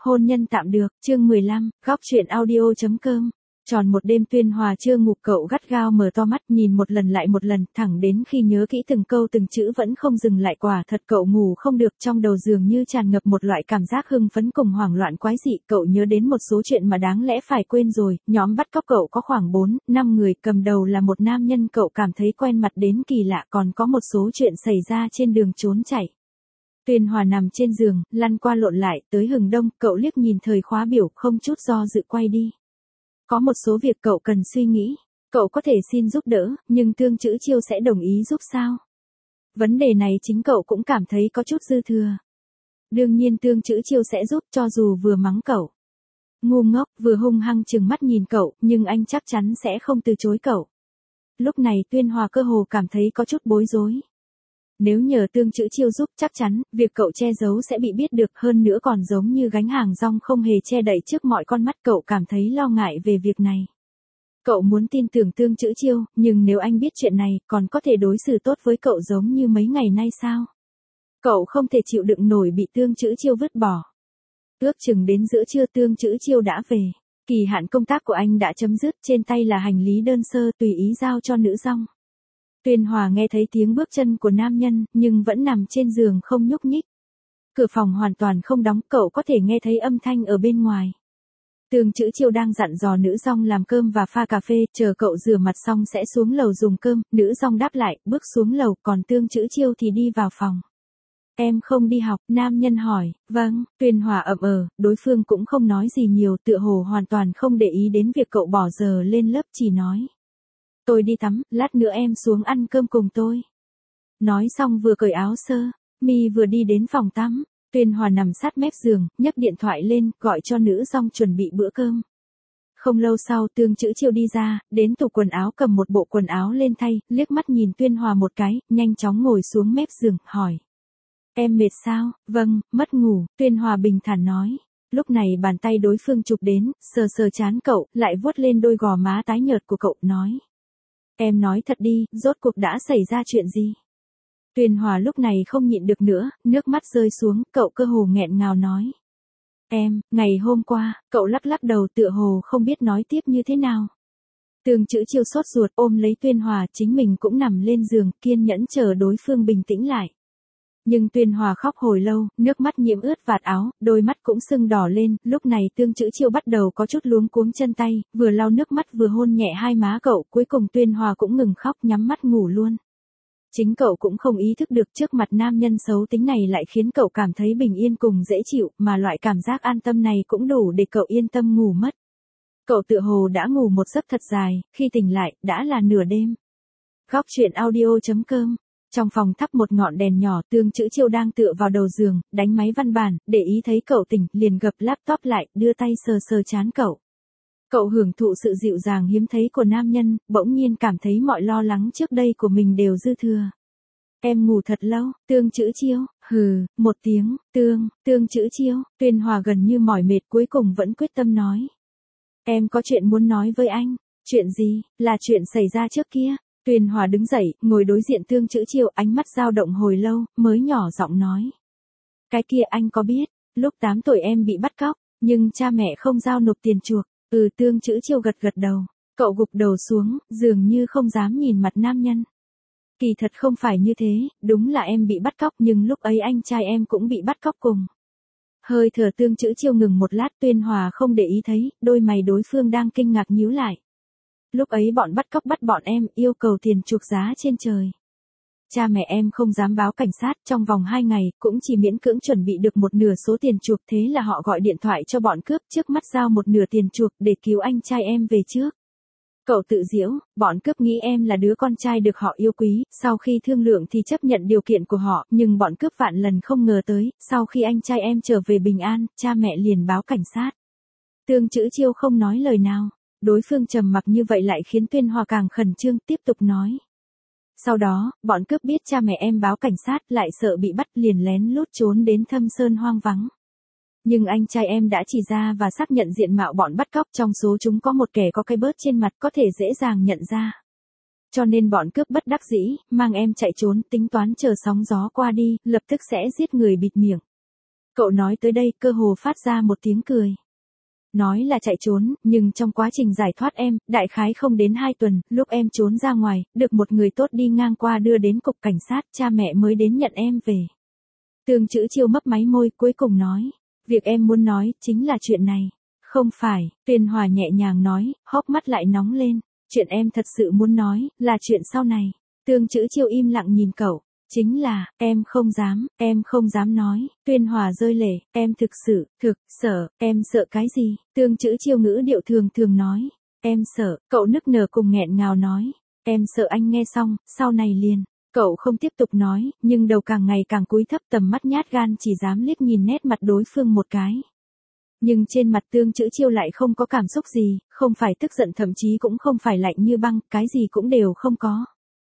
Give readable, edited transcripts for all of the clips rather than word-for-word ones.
Hôn nhân tạm được, chương 15, góc truyện audio.com. Tròn một đêm Tuyên Hòa chưa ngủ, cậu gắt gao mở to mắt nhìn một lần lại một lần, thẳng đến khi nhớ kỹ từng câu từng chữ vẫn không dừng lại. Quả thật cậu ngủ không được, trong đầu dường như tràn ngập một loại cảm giác hưng phấn cùng hoảng loạn quái dị. Cậu nhớ đến một số chuyện mà đáng lẽ phải quên rồi. Nhóm bắt cóc cậu có khoảng 4-5 người, cầm đầu là một nam nhân cậu cảm thấy quen mặt đến kỳ lạ, còn có một số chuyện xảy ra trên đường trốn chạy. Tuyên Hòa nằm trên giường, lăn qua lộn lại, tới hừng đông, cậu liếc nhìn thời khóa biểu, không chút do dự quay đi. Có một số việc cậu cần suy nghĩ, cậu có thể xin giúp đỡ, nhưng Tương Chữ Chiêu sẽ đồng ý giúp sao? Vấn đề này chính cậu cũng cảm thấy có chút dư thừa. Đương nhiên Tương Chữ Chiêu sẽ giúp, cho dù vừa mắng cậu ngu ngốc, vừa hung hăng trừng mắt nhìn cậu, nhưng anh chắc chắn sẽ không từ chối cậu. Lúc này Tuyên Hòa cơ hồ cảm thấy có chút bối rối. Nếu nhờ Tương Chữ Chiêu giúp, chắc chắn, việc cậu che giấu sẽ bị biết được, hơn nữa còn giống như gánh hàng rong không hề che đậy trước mọi con mắt. Cậu cảm thấy lo ngại về việc này. Cậu muốn tin tưởng Tương Chữ Chiêu, nhưng nếu anh biết chuyện này, còn có thể đối xử tốt với cậu giống như mấy ngày nay sao? Cậu không thể chịu đựng nổi bị Tương Chữ Chiêu vứt bỏ. Ước chừng đến giữa trưa Tương Chữ Chiêu đã về. Kỳ hạn công tác của anh đã chấm dứt, trên tay là hành lý đơn sơ tùy ý giao cho nữ rong. Tuyên Hòa nghe thấy tiếng bước chân của nam nhân, nhưng vẫn nằm trên giường không nhúc nhích. Cửa phòng hoàn toàn không đóng, cậu có thể nghe thấy âm thanh ở bên ngoài. Tương Chữ Chiêu đang dặn dò nữ rong làm cơm và pha cà phê, chờ cậu rửa mặt xong sẽ xuống lầu dùng cơm. Nữ rong đáp lại, bước xuống lầu, còn Tương Chữ Chiêu thì đi vào phòng. Em không đi học, nam nhân hỏi. Vâng, Tuyên Hòa ậm đối phương cũng không nói gì nhiều, tựa hồ hoàn toàn không để ý đến việc cậu bỏ giờ lên lớp, chỉ nói. Tôi đi tắm, lát nữa em xuống ăn cơm cùng tôi. Nói xong vừa cởi áo sơ mi vừa đi đến phòng tắm. Tuyên Hòa nằm sát mép giường, nhấc điện thoại lên, gọi cho nữ rong chuẩn bị bữa cơm. Không lâu sau Tương Chữ Chiêu đi ra, đến tủ quần áo cầm một bộ quần áo lên thay, liếc mắt nhìn Tuyên Hòa một cái, nhanh chóng ngồi xuống mép giường, hỏi. Em mệt sao? Vâng, mất ngủ, Tuyên Hòa bình thản nói. Lúc này bàn tay đối phương chụp đến, sờ sờ trán cậu, lại vuốt lên đôi gò má tái nhợt của cậu, nói. Em nói thật đi, rốt cuộc đã xảy ra chuyện gì? Tuyên Hòa lúc này không nhịn được nữa, nước mắt rơi xuống, cậu cơ hồ nghẹn ngào nói. Ngày hôm qua, cậu lắc lắc đầu tựa hồ không biết nói tiếp như thế nào. Tương Chữ Chiêu sốt ruột ôm lấy Tuyên Hòa, chính mình cũng nằm lên giường, kiên nhẫn chờ đối phương bình tĩnh lại. Nhưng Tuyên Hòa khóc hồi lâu, nước mắt nhiễm ướt vạt áo, đôi mắt cũng sưng đỏ lên, lúc này Tương Chữ Chiêu bắt đầu có chút luống cuống chân tay, vừa lau nước mắt vừa hôn nhẹ hai má cậu, cuối cùng Tuyên Hòa cũng ngừng khóc, nhắm mắt ngủ luôn. Chính cậu cũng không ý thức được trước mặt nam nhân xấu tính này lại khiến cậu cảm thấy bình yên cùng dễ chịu, mà loại cảm giác an tâm này cũng đủ để cậu yên tâm ngủ mất. Cậu tựa hồ đã ngủ một giấc thật dài, khi tỉnh lại, đã là nửa đêm. Góc truyện audio.com. Trong phòng thắp một ngọn đèn nhỏ, Tương Chữ Chiêu đang tựa vào đầu giường, đánh máy văn bản, để ý thấy cậu tỉnh, liền gập laptop lại, đưa tay sờ sờ trán cậu. Cậu hưởng thụ sự dịu dàng hiếm thấy của nam nhân, bỗng nhiên cảm thấy mọi lo lắng trước đây của mình đều dư thừa. Em ngủ thật lâu, Tương Chữ Chiêu, một tiếng, Tương Chữ Chiêu, Tuyên Hòa gần như mỏi mệt cuối cùng vẫn quyết tâm nói. Em có chuyện muốn nói với anh. Chuyện gì? Là chuyện xảy ra trước kia. Tuyên Hòa đứng dậy, ngồi đối diện Tương Chữ Chiêu, ánh mắt dao động hồi lâu, mới nhỏ giọng nói. Cái kia anh có biết, lúc 8 tuổi em bị bắt cóc, nhưng cha mẹ không giao nộp tiền chuộc. Tương Chữ Chiêu gật gật đầu, cậu gục đầu xuống, dường như không dám nhìn mặt nam nhân. Kỳ thật không phải như thế, đúng là em bị bắt cóc, nhưng lúc ấy anh trai em cũng bị bắt cóc cùng. Hơi thở Tương Chữ Chiêu ngừng một lát, Tuyên Hòa không để ý thấy, đôi mày đối phương đang kinh ngạc nhíu lại. Lúc ấy bọn bắt cóc bắt bọn em, yêu cầu tiền chuộc giá trên trời. Cha mẹ em không dám báo cảnh sát, trong vòng 2 ngày, cũng chỉ miễn cưỡng chuẩn bị được một nửa số tiền chuộc, thế là họ gọi điện thoại cho bọn cướp, trước mắt giao một nửa tiền chuộc, để cứu anh trai em về trước. Cậu tự giễu, bọn cướp nghĩ em là đứa con trai được họ yêu quý, sau khi thương lượng thì chấp nhận điều kiện của họ, nhưng bọn cướp vạn lần không ngờ tới, sau khi anh trai em trở về bình an, cha mẹ liền báo cảnh sát. Tương Chữ Chiêu không nói lời nào. Đối phương trầm mặc như vậy lại khiến Tuyên Hòa càng khẩn trương, tiếp tục nói. Sau đó, bọn cướp biết cha mẹ em báo cảnh sát, lại sợ bị bắt, liền lén lút trốn đến thâm sơn hoang vắng. Nhưng anh trai em đã chỉ ra và xác nhận diện mạo bọn bắt cóc, trong số chúng có một kẻ có cái bớt trên mặt có thể dễ dàng nhận ra. Cho nên bọn cướp bất đắc dĩ, mang em chạy trốn, tính toán chờ sóng gió qua đi, lập tức sẽ giết người bịt miệng. Cậu nói tới đây cơ hồ phát ra một tiếng cười. Nói là chạy trốn, nhưng trong quá trình giải thoát em, đại khái không đến 2 tuần, lúc em trốn ra ngoài, được một người tốt đi ngang qua đưa đến cục cảnh sát, cha mẹ mới đến nhận em về. Tương Chữ Chiêu mấp máy môi, cuối cùng nói, việc em muốn nói, chính là chuyện này. Không phải, Tuyền Hòa nhẹ nhàng nói, hốc mắt lại nóng lên, chuyện em thật sự muốn nói, là chuyện sau này. Tương Chữ Chiêu im lặng nhìn cậu. Chính là, em không dám nói, Tuyền Hòa rơi lệ, em thực sự, sợ, em sợ cái gì, Tương Chữ Chiêu ngữ điệu thường thường nói, em sợ, cậu nức nở cùng nghẹn ngào nói, em sợ anh nghe xong, sau này liền, cậu không tiếp tục nói, nhưng đầu càng ngày càng cúi thấp tầm mắt nhát gan chỉ dám liếc nhìn nét mặt đối phương một cái. Nhưng trên mặt Tương Chữ Chiêu lại không có cảm xúc gì, không phải tức giận thậm chí cũng không phải lạnh như băng, cái gì cũng đều không có.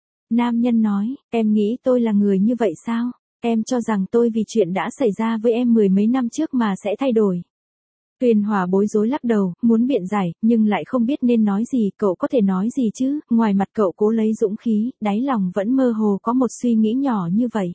Nam nhân nói, em nghĩ tôi là người như vậy sao? Em cho rằng tôi vì chuyện đã xảy ra với em 10 mấy năm trước mà sẽ thay đổi. Tuyền Hòa bối rối lắc đầu, muốn biện giải, nhưng lại không biết nên nói gì, cậu có thể nói gì chứ, ngoài mặt cậu cố lấy dũng khí, đáy lòng vẫn mơ hồ có một suy nghĩ nhỏ như vậy.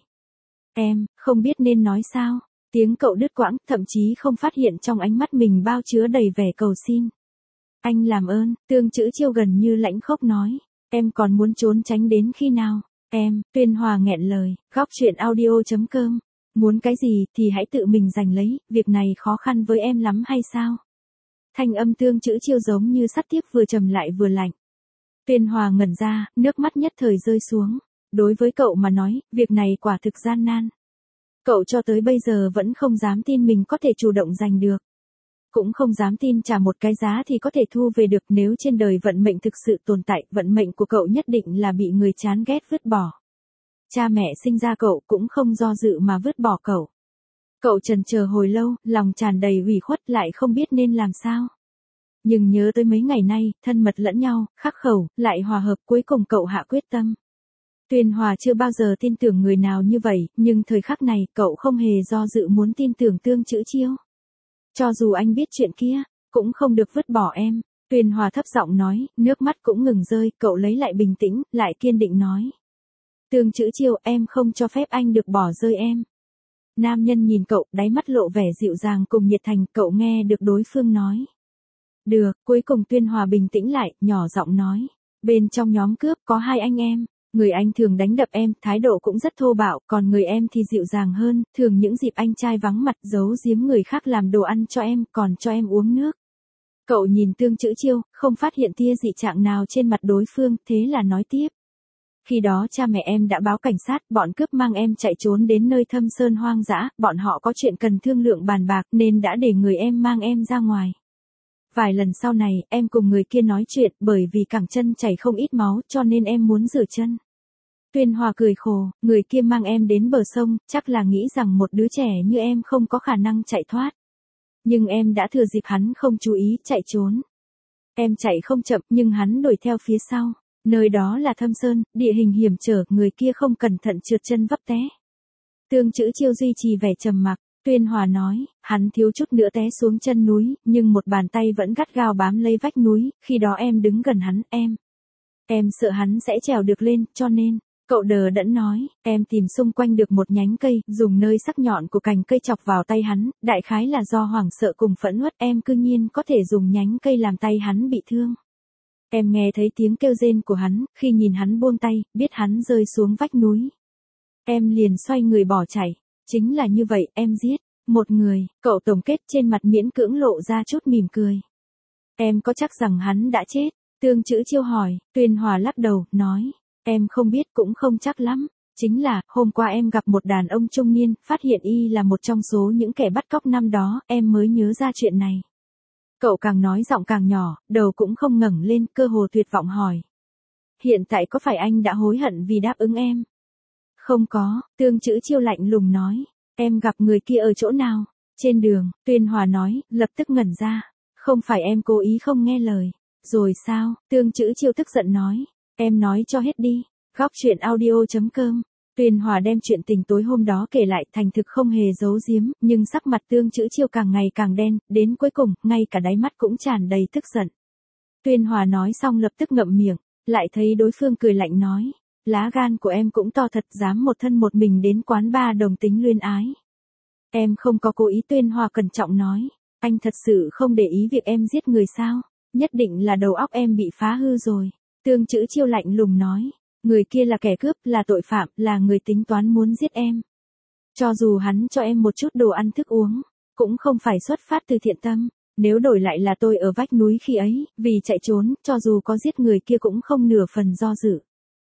Em, không biết nên nói sao, tiếng cậu đứt quãng, thậm chí không phát hiện trong ánh mắt mình bao chứa đầy vẻ cầu xin. Anh làm ơn, Tương Chữ Chiêu gần như lãnh khốc nói. Em còn muốn trốn tránh đến khi nào? Em, Tuyền Hòa nghẹn lời, góc chuyện audio.com. Muốn cái gì thì hãy tự mình giành lấy, việc này khó khăn với em lắm hay sao? Thanh âm Tương Chữ Chiêu giống như sắt tiếp vừa trầm lại vừa lạnh. Tuyền Hòa ngẩn ra, nước mắt nhất thời rơi xuống. Đối với cậu mà nói, việc này quả thực gian nan. Cậu cho tới bây giờ vẫn không dám tin mình có thể chủ động giành được. Cũng không dám tin trả một cái giá thì có thể thu về được, nếu trên đời vận mệnh thực sự tồn tại, vận mệnh của cậu nhất định là bị người chán ghét vứt bỏ. Cha mẹ sinh ra cậu cũng không do dự mà vứt bỏ cậu. Cậu chần chờ hồi lâu, lòng tràn đầy ủy khuất lại không biết nên làm sao. Nhưng nhớ tới mấy ngày nay, thân mật lẫn nhau, khắc khẩu, lại hòa hợp, cuối cùng cậu hạ quyết tâm. Tuyền Hòa chưa bao giờ tin tưởng người nào như vậy, nhưng thời khắc này, cậu không hề do dự muốn tin tưởng Tương Chữ Chiêu. Cho dù anh biết chuyện kia, cũng không được vứt bỏ em. Tuyền Hòa thấp giọng nói, nước mắt cũng ngừng rơi, cậu lấy lại bình tĩnh, lại kiên định nói. Tương Chữ Chiêu, em không cho phép anh được bỏ rơi em. Nam nhân nhìn cậu, đáy mắt lộ vẻ dịu dàng cùng nhiệt thành, cậu nghe được đối phương nói. Được, cuối cùng Tuyền Hòa bình tĩnh lại, nhỏ giọng nói. Bên trong nhóm cướp có 2 anh em. Người anh thường đánh đập em, thái độ cũng rất thô bạo, còn người em thì dịu dàng hơn, thường những dịp anh trai vắng mặt giấu giếm người khác làm đồ ăn cho em, còn cho em uống nước. Cậu nhìn Tương Chữ Chiêu, không phát hiện tia dị trạng nào trên mặt đối phương, thế là nói tiếp. Khi đó cha mẹ em đã báo cảnh sát, bọn cướp mang em chạy trốn đến nơi thâm sơn hoang dã, bọn họ có chuyện cần thương lượng bàn bạc nên đã để người em mang em ra ngoài. Vài lần sau này, em cùng người kia nói chuyện, bởi vì cẳng chân chảy không ít máu, cho nên em muốn rửa chân. Tuyền Hòa cười khổ, người kia mang em đến bờ sông, chắc là nghĩ rằng một đứa trẻ như em không có khả năng chạy thoát. Nhưng em đã thừa dịp hắn không chú ý, chạy trốn. Em chạy không chậm, nhưng hắn đuổi theo phía sau. Nơi đó là thâm sơn, địa hình hiểm trở, người kia không cẩn thận trượt chân vấp té. Tương Chữ Chiêu duy trì vẻ trầm mặc. Tuyền Hòa nói, hắn thiếu chút nữa té xuống chân núi, nhưng một bàn tay vẫn gắt gao bám lấy vách núi, khi đó em đứng gần hắn, em sợ hắn sẽ trèo được lên, cho nên, cậu đờ đẫn nói, em tìm xung quanh được một nhánh cây, dùng nơi sắc nhọn của cành cây chọc vào tay hắn, đại khái là do hoảng sợ cùng phẫn uất, em cư nhiên có thể dùng nhánh cây làm tay hắn bị thương. Em nghe thấy tiếng kêu rên của hắn, khi nhìn hắn buông tay, biết hắn rơi xuống vách núi. Em liền xoay người bỏ chạy. Chính là như vậy, em giết một người, cậu tổng kết, trên mặt miễn cưỡng lộ ra chút mỉm cười. Em có chắc rằng hắn đã chết? Tương Chữ Chiêu hỏi. Tuyền Hòa lắc đầu, nói, em không biết, cũng không chắc lắm. Chính là, hôm qua em gặp một đàn ông trung niên, phát hiện y là một trong số những kẻ bắt cóc năm đó, em mới nhớ ra chuyện này. Cậu càng nói giọng càng nhỏ, đầu cũng không ngẩng lên, cơ hồ tuyệt vọng hỏi. Hiện tại có phải anh đã hối hận vì đáp ứng em? Không có, Tương Chữ Chiêu lạnh lùng nói. Em gặp người kia ở chỗ nào? Trên đường, Tuyền Hòa nói, lập tức ngẩn ra. Không phải em cố ý không nghe lời. Rồi sao? Tương Chữ Chiêu tức giận nói. Em nói cho hết đi. Góc chuyện audio.com. Tuyền Hòa đem chuyện tình tối hôm đó kể lại, thành thực không hề giấu giếm, nhưng sắc mặt Tương Chữ Chiêu càng ngày càng đen, đến cuối cùng, ngay cả đáy mắt cũng tràn đầy tức giận. Tuyền Hòa nói xong lập tức ngậm miệng, lại thấy đối phương cười lạnh nói. Lá gan của em cũng to thật, dám một thân một mình đến quán bar đồng tính luyên ái. Em không có cố ý, Tuyên Hòa cẩn trọng nói. Anh thật sự không để ý việc em giết người sao? Nhất định là đầu óc em bị phá hư rồi. Tương Chữ Chiêu lạnh lùng nói. Người kia là kẻ cướp, là tội phạm, là người tính toán muốn giết em. Cho dù hắn cho em một chút đồ ăn thức uống, cũng không phải xuất phát từ thiện tâm. Nếu đổi lại là tôi ở vách núi khi ấy, vì chạy trốn, cho dù có giết người kia cũng không nửa phần do dự.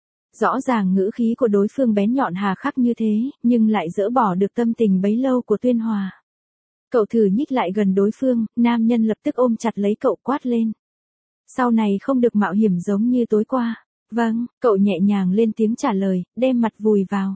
Rõ ràng ngữ khí của đối phương bén nhọn hà khắc như thế, nhưng lại dỡ bỏ được tâm tình bấy lâu của Tuyên Hòa. Cậu thử nhích lại gần đối phương, nam nhân lập tức ôm chặt lấy cậu quát lên. Sau này không được mạo hiểm giống như tối qua. Vâng, cậu nhẹ nhàng lên tiếng trả lời, đem mặt vùi vào.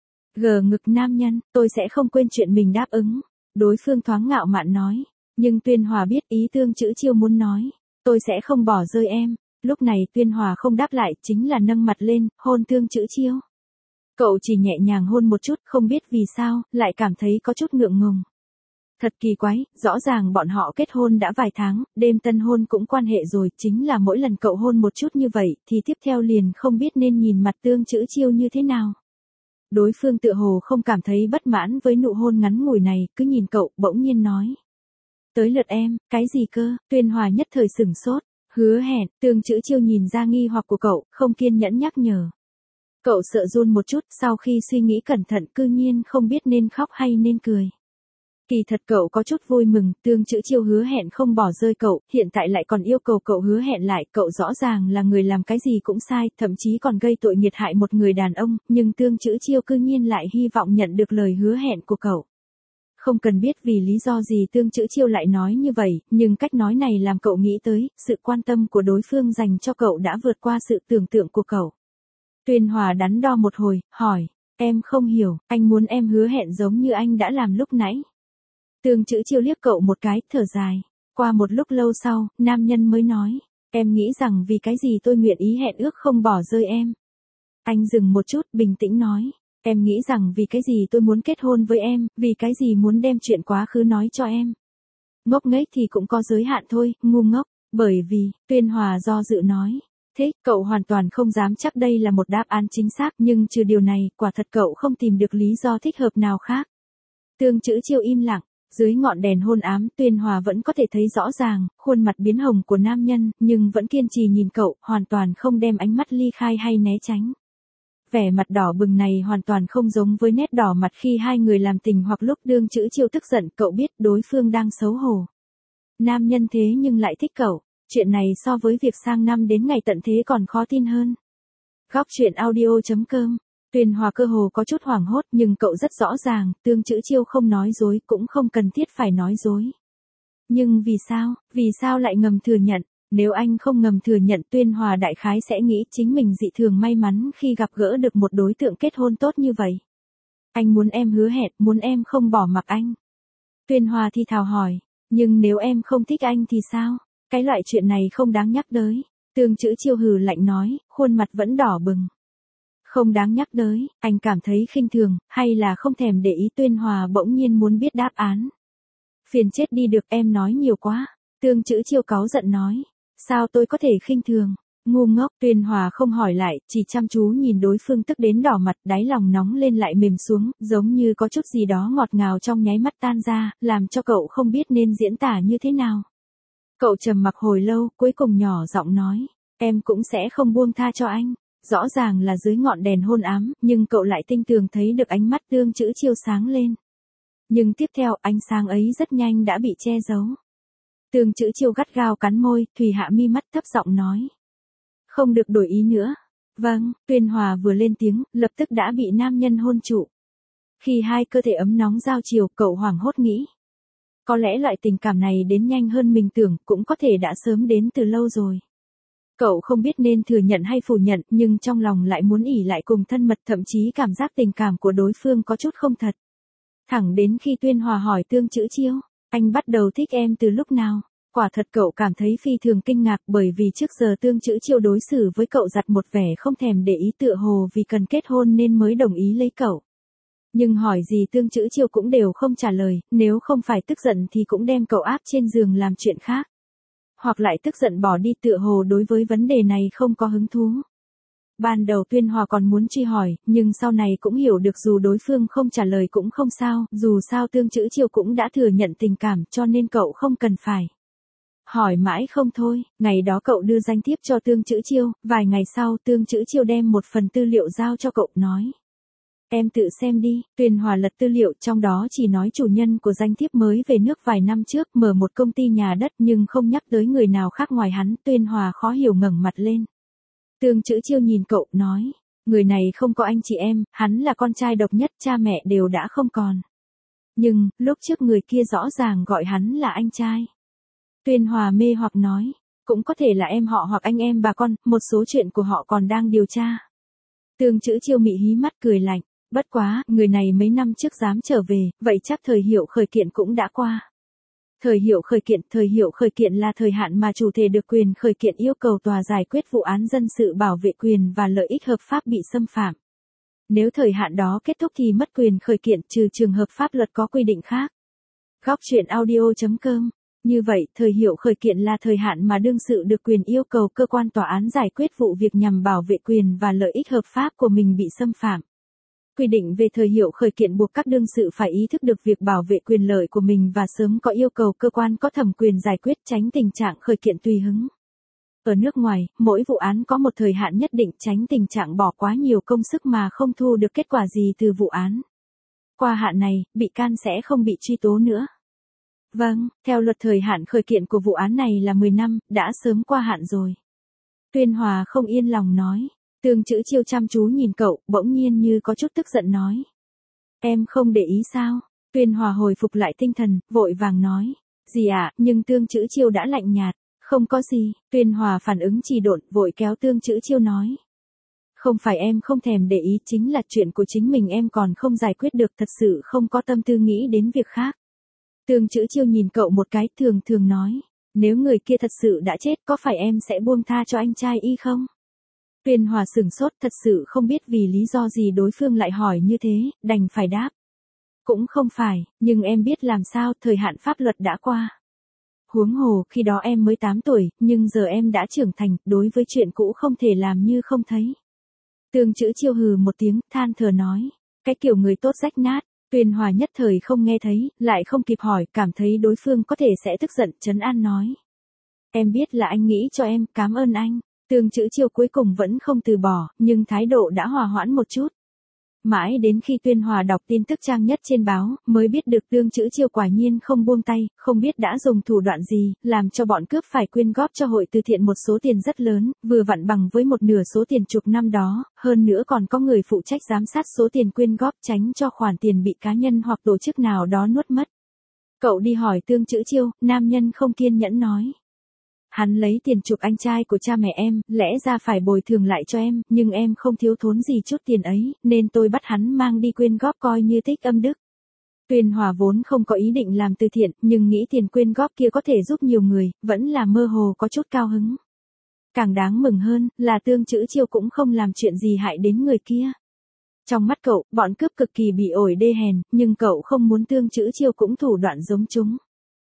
Gờ ngực nam nhân, tôi sẽ không quên chuyện mình đáp ứng. Đối phương thoáng ngạo mạn nói. Nhưng Tuyên Hòa biết ý Tương Chữ Chiêu muốn nói. Tôi sẽ không bỏ rơi em. Lúc này Tuyên Hòa không đáp lại, chính là nâng mặt lên, hôn Tương Chữ Chiêu. Cậu chỉ nhẹ nhàng hôn một chút, không biết vì sao, lại cảm thấy có chút ngượng ngùng. Thật kỳ quái, rõ ràng bọn họ kết hôn đã vài tháng, đêm tân hôn cũng quan hệ rồi, chính là mỗi lần cậu hôn một chút như vậy, thì tiếp theo liền không biết nên nhìn mặt Tương Chữ Chiêu như thế nào. Đối phương tựa hồ không cảm thấy bất mãn với nụ hôn ngắn ngủi này, cứ nhìn cậu, bỗng nhiên nói. Tới lượt em, cái gì cơ? Tuyên Hòa nhất thời sửng sốt. Hứa hẹn, Tương Chữ Chiêu nhìn ra nghi hoặc của cậu, không kiên nhẫn nhắc nhở. Cậu sợ run một chút, sau khi suy nghĩ cẩn thận cư nhiên không biết nên khóc hay nên cười. Kỳ thật cậu có chút vui mừng, Tương Chữ Chiêu hứa hẹn không bỏ rơi cậu, hiện tại lại còn yêu cầu cậu hứa hẹn lại, cậu rõ ràng là người làm cái gì cũng sai, thậm chí còn gây tội nghiệt hại một người đàn ông, nhưng Tương Chữ Chiêu cư nhiên lại hy vọng nhận được lời hứa hẹn của cậu. Không cần biết vì lý do gì Tương Chữ Chiêu lại nói như vậy, nhưng cách nói này làm cậu nghĩ tới, sự quan tâm của đối phương dành cho cậu đã vượt qua sự tưởng tượng của cậu. Tuyên Hòa đắn đo một hồi, hỏi, em không hiểu, anh muốn em hứa hẹn giống như anh đã làm lúc nãy. Tương Chữ Chiêu liếc cậu một cái, thở dài. Qua một lúc lâu sau, nam nhân mới nói, em nghĩ rằng vì cái gì tôi nguyện ý hẹn ước không bỏ rơi em. Anh dừng một chút, bình tĩnh nói. Em nghĩ rằng vì cái gì tôi muốn kết hôn với em, vì cái gì muốn đem chuyện quá khứ nói cho em. Ngốc nghếch thì cũng có giới hạn thôi, ngu ngốc, bởi vì, Tuyên Hòa do dự nói. Thế, cậu hoàn toàn không dám chắc đây là một đáp án chính xác, nhưng trừ điều này, quả thật cậu không tìm được lý do thích hợp nào khác. Tương Chữ Chiêu im lặng, dưới ngọn đèn hôn ám, Tuyên Hòa vẫn có thể thấy rõ ràng, khuôn mặt biến hồng của nam nhân, nhưng vẫn kiên trì nhìn cậu, hoàn toàn không đem ánh mắt ly khai hay né tránh. Vẻ mặt đỏ bừng này hoàn toàn không giống với nét đỏ mặt khi hai người làm tình hoặc lúc Tương Chữ Chiêu tức giận, cậu biết đối phương đang xấu hổ. Nam nhân thế nhưng lại thích cậu, chuyện này so với việc sang năm đến ngày tận thế còn khó tin hơn. Góc truyện audio.com. Tuyên Hòa cơ hồ có chút hoảng hốt nhưng cậu rất rõ ràng, Tương Chữ Chiêu không nói dối cũng không cần thiết phải nói dối. Nhưng vì sao lại ngầm thừa nhận? Nếu anh không ngầm thừa nhận Tuyên Hòa đại khái sẽ nghĩ chính mình dị thường may mắn khi gặp gỡ được một đối tượng kết hôn tốt như vậy. Anh muốn em hứa hẹn, muốn em không bỏ mặc anh. Tuyên Hòa thì thào hỏi, nhưng nếu em không thích anh thì sao? Cái loại chuyện này không đáng nhắc tới. Tương Chữ Chiêu hừ lạnh nói, khuôn mặt vẫn đỏ bừng. Không đáng nhắc tới, anh cảm thấy khinh thường, hay là không thèm để ý? Tuyên Hòa bỗng nhiên muốn biết đáp án. Phiền chết đi được, em nói nhiều quá. Tương Chữ Chiêu cáu giận nói. Sao tôi có thể khinh thường? Ngu ngốc. Tuyên Hòa không hỏi lại, chỉ chăm chú nhìn đối phương tức đến đỏ mặt, đáy lòng nóng lên lại mềm xuống, giống như có chút gì đó ngọt ngào trong nháy mắt tan ra, làm cho cậu không biết nên diễn tả như thế nào. Cậu trầm mặc hồi lâu, cuối cùng nhỏ giọng nói, em cũng sẽ không buông tha cho anh. Rõ ràng là dưới ngọn đèn hôn ám, nhưng cậu lại tinh tường thấy được ánh mắt Tương Chữ Chiêu sáng lên. Nhưng tiếp theo, ánh sáng ấy rất nhanh đã bị che giấu. Tương Chữ Chiêu gắt gao cắn môi, Thùy hạ mi mắt thấp giọng nói. Không được đổi ý nữa. Vâng, Tuyên Hòa vừa lên tiếng, lập tức đã bị nam nhân hôn trụ. Khi hai cơ thể ấm nóng giao chiều, cậu hoảng hốt nghĩ. Có lẽ loại tình cảm này đến nhanh hơn mình tưởng, cũng có thể đã sớm đến từ lâu rồi. Cậu không biết nên thừa nhận hay phủ nhận, nhưng trong lòng lại muốn ỉ lại cùng thân mật, thậm chí cảm giác tình cảm của đối phương có chút không thật. Thẳng đến khi Tuyên Hòa hỏi Tương Chữ Chiêu, anh bắt đầu thích em từ lúc nào? Quả thật cậu cảm thấy phi thường kinh ngạc, bởi vì trước giờ Tương Chữ Chiêu đối xử với cậu giặt một vẻ không thèm để ý, tựa hồ vì cần kết hôn nên mới đồng ý lấy cậu. Nhưng hỏi gì Tương Chữ Chiêu cũng đều không trả lời, nếu không phải tức giận thì cũng đem cậu áp trên giường làm chuyện khác. Hoặc lại tức giận bỏ đi, tựa hồ đối với vấn đề này không có hứng thú. Ban đầu Tuyên Hòa còn muốn truy hỏi, nhưng sau này cũng hiểu được dù đối phương không trả lời cũng không sao, dù sao Tương Chữ Chiêu cũng đã thừa nhận tình cảm cho nên cậu không cần phải hỏi mãi không thôi. Ngày đó cậu đưa danh thiếp cho Tương Chữ Chiêu, vài ngày sau Tương Chữ Chiêu đem một phần tư liệu giao cho cậu nói. Em tự xem đi. Tuyên Hòa lật tư liệu, trong đó chỉ nói chủ nhân của danh thiếp mới về nước vài năm trước mở một công ty nhà đất nhưng không nhắc tới người nào khác ngoài hắn. Tuyên Hòa khó hiểu ngẩng mặt lên. Tương Chữ Chiêu nhìn cậu, nói, người này không có anh chị em, hắn là con trai độc nhất, cha mẹ đều đã không còn. Nhưng, lúc trước người kia rõ ràng gọi hắn là anh trai. Tuyên Hòa mê hoặc nói, cũng có thể là em họ hoặc anh em bà con, một số chuyện của họ còn đang điều tra. Tương Chữ Chiêu mị hí mắt cười lạnh, bất quá, người này mấy năm trước dám trở về, vậy chắc thời hiệu khởi kiện cũng đã qua. Thời hiệu khởi kiện là thời hạn mà chủ thể được quyền khởi kiện yêu cầu tòa giải quyết vụ án dân sự bảo vệ quyền và lợi ích hợp pháp bị xâm phạm. Nếu thời hạn đó kết thúc thì mất quyền khởi kiện trừ trường hợp pháp luật có quy định khác. Góc truyện audio.com. Như vậy, thời hiệu khởi kiện là thời hạn mà đương sự được quyền yêu cầu cơ quan tòa án giải quyết vụ việc nhằm bảo vệ quyền và lợi ích hợp pháp của mình bị xâm phạm. Quy định về thời hiệu khởi kiện buộc các đương sự phải ý thức được việc bảo vệ quyền lợi của mình và sớm có yêu cầu cơ quan có thẩm quyền giải quyết, tránh tình trạng khởi kiện tùy hứng. Ở nước ngoài, mỗi vụ án có một thời hạn nhất định, tránh tình trạng bỏ quá nhiều công sức mà không thu được kết quả gì từ vụ án. Qua hạn này, bị can sẽ không bị truy tố nữa. Vâng, theo luật thời hạn khởi kiện của vụ án này là 10 năm, đã sớm qua hạn rồi. Tuyên Hòa không yên lòng nói. Tương Chữ Chiêu chăm chú nhìn cậu, bỗng nhiên như có chút tức giận nói. Em không để ý sao? Tuyên Hòa hồi phục lại tinh thần, vội vàng nói. Gì ạ, nhưng Tương Chữ Chiêu đã lạnh nhạt. Không có gì. Tuyên Hòa phản ứng trì độn, vội kéo Tương Chữ Chiêu nói. Không phải em không thèm để ý, chính là chuyện của chính mình em còn không giải quyết được, thật sự không có tâm tư nghĩ đến việc khác. Tương Chữ Chiêu nhìn cậu một cái, thường thường nói. Nếu người kia thật sự đã chết, có phải em sẽ buông tha cho anh trai y không? Tuyên Hòa sửng sốt, thật sự không biết vì lý do gì đối phương lại hỏi như thế, đành phải đáp. Cũng không phải, nhưng em biết làm sao, thời hạn pháp luật đã qua. Huống hồ, khi đó em mới 8 tuổi, nhưng giờ em đã trưởng thành, đối với chuyện cũ không thể làm như không thấy. Tương Chữ Chiêu hừ một tiếng, than thở nói. Cái kiểu người tốt rách nát. Tuyên Hòa nhất thời không nghe thấy, lại không kịp hỏi, cảm thấy đối phương có thể sẽ tức giận, trấn an nói. Em biết là anh nghĩ cho em, cảm ơn anh. Tương Chữ Chiêu cuối cùng vẫn không từ bỏ, nhưng thái độ đã hòa hoãn một chút. Mãi đến khi Tuyên Hòa đọc tin tức trang nhất trên báo, mới biết được Tương Chữ Chiêu quả nhiên không buông tay, không biết đã dùng thủ đoạn gì, làm cho bọn cướp phải quyên góp cho hội từ thiện một số tiền rất lớn, vừa vặn bằng với một nửa số tiền chục năm đó, hơn nữa còn có người phụ trách giám sát số tiền quyên góp, tránh cho khoản tiền bị cá nhân hoặc tổ chức nào đó nuốt mất. Cậu đi hỏi Tương Chữ Chiêu, nam nhân không kiên nhẫn nói. Hắn lấy tiền chuộc anh trai của cha mẹ em, lẽ ra phải bồi thường lại cho em, nhưng em không thiếu thốn gì chút tiền ấy, nên tôi bắt hắn mang đi quyên góp coi như tích âm đức. Tuyên Hòa vốn không có ý định làm từ thiện, nhưng nghĩ tiền quyên góp kia có thể giúp nhiều người, vẫn là mơ hồ có chút cao hứng. Càng đáng mừng hơn, là Tương Chữ Chiêu cũng không làm chuyện gì hại đến người kia. Trong mắt cậu, bọn cướp cực kỳ bị ổi đê hèn, nhưng cậu không muốn Tương Chữ Chiêu cũng thủ đoạn giống chúng.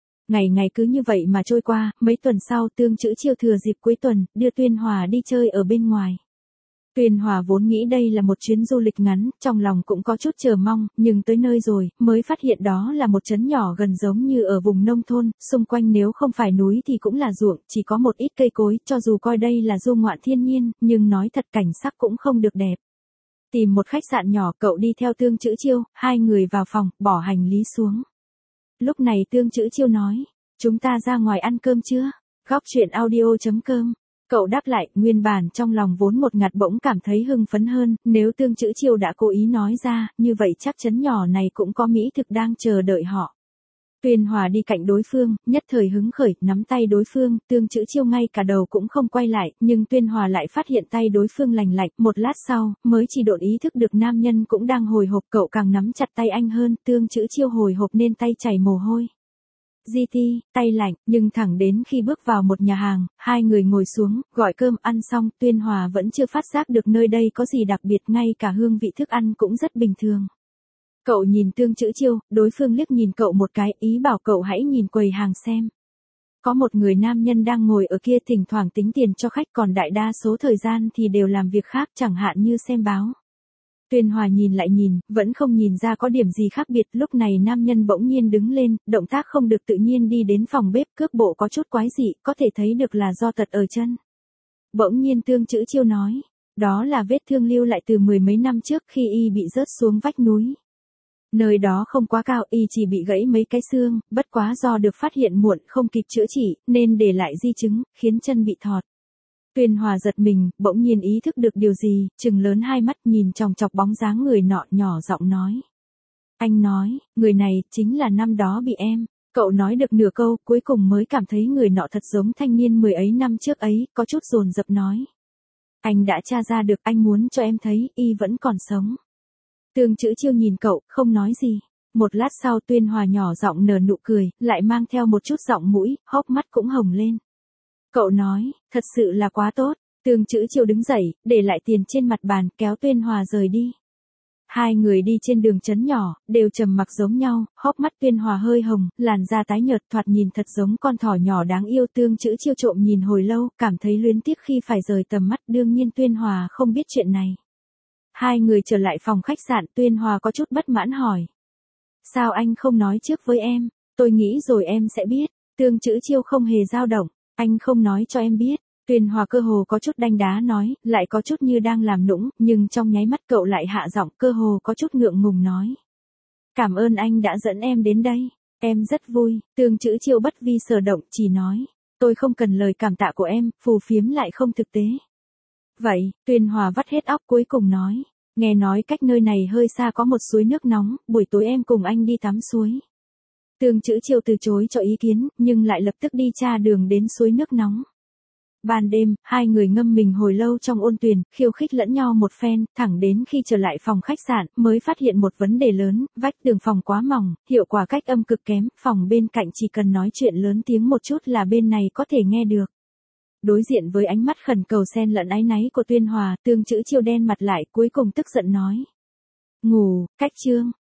Ngày cứ như vậy mà trôi qua, mấy tuần sau Tương Chữ Chiêu thừa dịp cuối tuần, đưa Tuyên Hòa đi chơi ở bên ngoài. Tuyên Hòa vốn nghĩ đây là một chuyến du lịch ngắn, trong lòng cũng có chút chờ mong, nhưng tới nơi rồi, mới phát hiện đó là một trấn nhỏ gần giống như ở vùng nông thôn, xung quanh nếu không phải núi thì cũng là ruộng, chỉ có một ít cây cối, cho dù coi đây là du ngoạn thiên nhiên, nhưng nói thật cảnh sắc cũng không được đẹp. Tìm một khách sạn nhỏ, cậu đi theo Tương Chữ Chiêu, hai người vào phòng, bỏ hành lý xuống. Lúc này Tương Chữ Chiêu nói, chúng ta ra ngoài ăn cơm chưa? Góc truyện audio.com. Cậu đáp lại, nguyên bản trong lòng vốn một ngạt bỗng cảm thấy hưng phấn hơn, nếu Tương Chữ Chiêu đã cố ý nói ra, như vậy chắc trấn nhỏ này cũng có mỹ thực đang chờ đợi họ. Tuyên Hòa đi cạnh đối phương, nhất thời hứng khởi, nắm tay đối phương, Tương Chữ Chiêu ngay cả đầu cũng không quay lại, nhưng Tuyên Hòa lại phát hiện tay đối phương lành lạnh, một lát sau, mới chỉ độn ý thức được nam nhân cũng đang hồi hộp, cậu càng nắm chặt tay anh hơn, Tương Chữ Chiêu hồi hộp nên tay chảy mồ hôi. GT, tay lạnh, nhưng thẳng đến khi bước vào một nhà hàng, hai người ngồi xuống, gọi cơm ăn xong, Tuyên Hòa vẫn chưa phát giác được nơi đây có gì đặc biệt, ngay cả hương vị thức ăn cũng rất bình thường. Cậu nhìn Tương Chữ Chiêu, đối phương liếc nhìn cậu một cái, ý bảo cậu hãy nhìn quầy hàng xem. Có một người nam nhân đang ngồi ở kia thỉnh thoảng tính tiền cho khách, còn đại đa số thời gian thì đều làm việc khác, chẳng hạn như xem báo. Tuyên Hòa nhìn lại nhìn, vẫn không nhìn ra có điểm gì khác biệt, lúc này nam nhân bỗng nhiên đứng lên, động tác không được tự nhiên đi đến phòng bếp, cước bộ có chút quái dị, có thể thấy được là do tật ở chân. Bỗng nhiên Tương Chữ Chiêu nói, đó là vết thương lưu lại từ mười mấy năm trước khi y bị rớt xuống vách núi. Nơi đó không quá cao, y chỉ bị gãy mấy cái xương, bất quá do được phát hiện muộn không kịp chữa trị, nên để lại di chứng, khiến chân bị thọt. Tuyên Hòa giật mình, bỗng nhiên ý thức được điều gì, trừng lớn hai mắt nhìn chòng chọc bóng dáng người nọ, nhỏ giọng nói. Anh nói, người này, chính là năm đó bị em. Cậu nói được nửa câu, cuối cùng mới cảm thấy người nọ thật giống thanh niên mười ấy năm trước ấy, có chút dồn dập nói. Anh đã tra ra được, anh muốn cho em thấy, y vẫn còn sống. Tương Chữ Chiêu nhìn cậu, không nói gì. Một lát sau Tuyên Hòa nhỏ giọng nở nụ cười, lại mang theo một chút giọng mũi, hốc mắt cũng hồng lên. Cậu nói, thật sự là quá tốt. Tương Chữ Chiêu đứng dậy, để lại tiền trên mặt bàn, kéo Tuyên Hòa rời đi. Hai người đi trên đường trấn nhỏ, đều trầm mặc giống nhau, hốc mắt Tuyên Hòa hơi hồng, làn da tái nhợt, thoạt nhìn thật giống con thỏ nhỏ đáng yêu. Tương Chữ Chiêu trộm nhìn hồi lâu, cảm thấy luyến tiếc khi phải rời tầm mắt, đương nhiên Tuyên Hòa không biết chuyện này. Hai người trở lại phòng khách sạn, Tuyên Hòa có chút bất mãn hỏi. Sao anh không nói trước với em, tôi nghĩ rồi em sẽ biết. Tương Chữ Chiêu không hề dao động, anh không nói cho em biết. Tuyên Hòa cơ hồ có chút đanh đá nói, lại có chút như đang làm nũng, nhưng trong nháy mắt cậu lại hạ giọng, cơ hồ có chút ngượng ngùng nói. Cảm ơn anh đã dẫn em đến đây, em rất vui. Tương Chữ Chiêu bất vi sở động, chỉ nói. Tôi không cần lời cảm tạ của em, phù phiếm lại không thực tế. Vậy, Tuyên Hòa vắt hết óc cuối cùng nói. Nghe nói cách nơi này hơi xa có một suối nước nóng, buổi tối em cùng anh đi tắm suối. Tương Chữ Chiêu từ chối cho ý kiến, nhưng lại lập tức đi tra đường đến suối nước nóng. Ban đêm, hai người ngâm mình hồi lâu trong ôn tuyền, khiêu khích lẫn nhau một phen, thẳng đến khi trở lại phòng khách sạn, mới phát hiện một vấn đề lớn, vách tường phòng quá mỏng, hiệu quả cách âm cực kém, phòng bên cạnh chỉ cần nói chuyện lớn tiếng một chút là bên này có thể nghe được. Đối diện với ánh mắt khẩn cầu xen lẫn áy náy của Tuyên Hòa, Tương Chữ Chiêu đen mặt lại, cuối cùng tức giận nói. Ngủ, cách chương.